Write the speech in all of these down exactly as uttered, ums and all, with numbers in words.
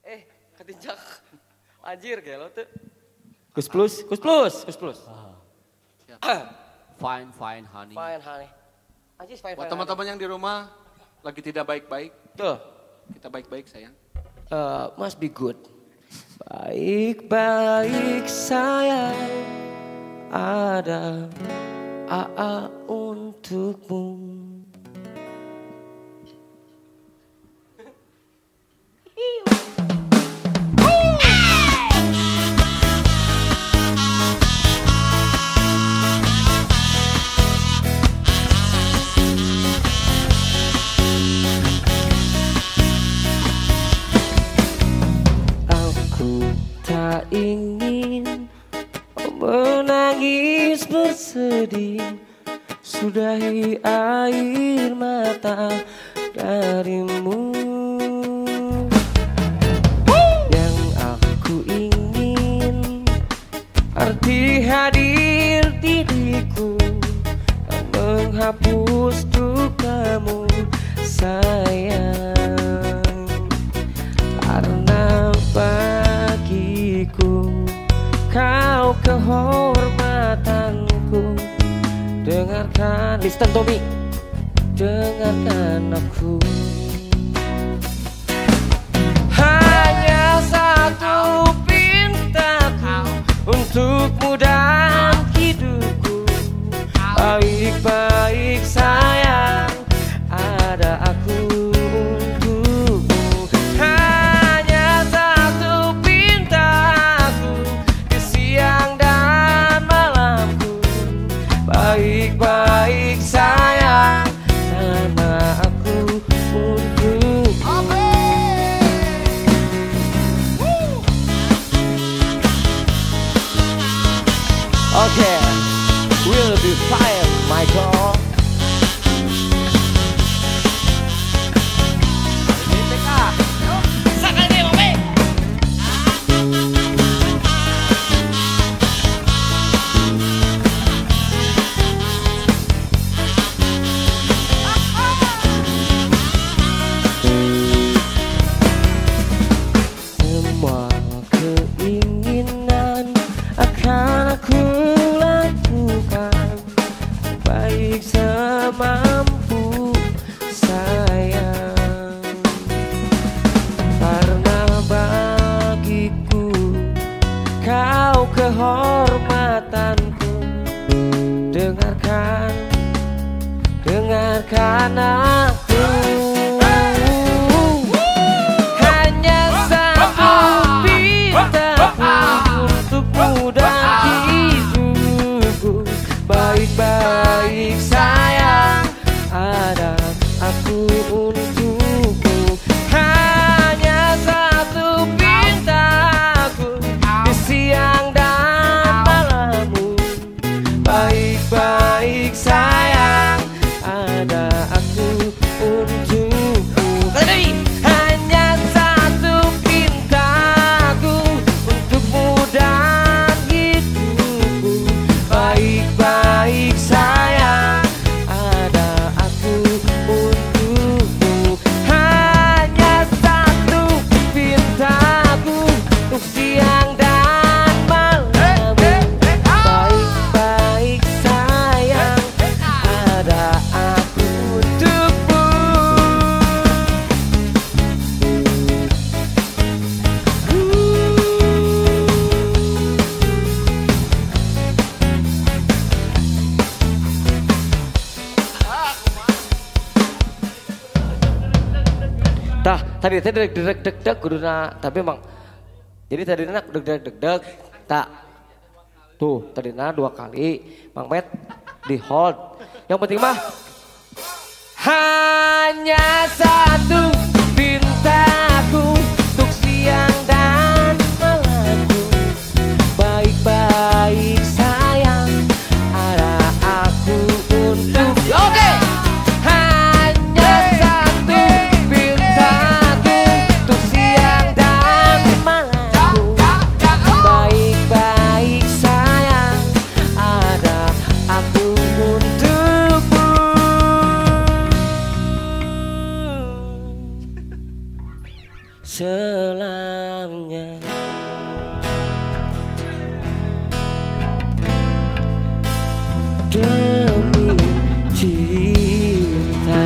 Eh, ketinjak. Anjir kayak lo tuh. Kus plus, kus plus, kus plus. Fine, fine, honey. Fine, honey. Anjir, fine, Buat fine. teman-teman yang di rumah lagi tidak baik-baik, Tuh. kita baik-baik sayang. Uh, must be good. Baik-baik sayang, ada A A untukmu. Tak ingin menangis bersedih, sudahi air mata darimu. Yang aku ingin arti hadir diriku dan menghapus dukamu sayang, karena bagiku kau kehormatanku. Dengarkan, listen to me, dengarkan aku. Hanya satu pintaku untukmu dan hidupku. Baik-baik sayang, ada aku untukmu. Hanya satu pintaku di siang dan malamku. Baik-baik sayang, sama aku untukmu. Okay, we'll be fine, Michael. Semua keinginan akan aku lakukan, baik semampu sayang, karena bagiku kau kehormatanku. Dengarkan, dengarkan aku. Hanya satu pintaku untukmu dan hidupku. Baik-baik sayang, ada aku untukmu. Hanya satu pintaku di siang dan malammu. Baik-baik sayang, ada aku untukmu. Hanya satu pintaku untukmu dan hidupku. Baik-baik sayang, ada aku untukmu. Hanya satu pintaku untuk siang dan malammu. Baik-baik sayang, ada aku untukmu. Tah, tadi tadi deg deg deg deg kuduna, tapi emang jadi tadi nak deg deg deg deg tak tuh tadi dua kali Mang Met di hold. Yang penting mah hanya satu pintaku untuk siang dan malamku. Baik-baik sayang, ada aku untuk. Oke. Hanya satu pintaku untuk siang dan malamku. Baik-baik sayang, ada aku untukmu. selamanya. Demi cinta.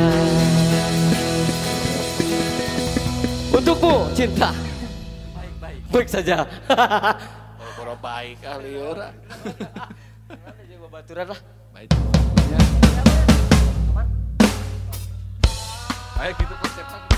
Untukmu cinta. Baik, baik. Baik saja. Kalau baik kali orang. Baturan lah. Baik. Ya. Ayo gitu konsepnya.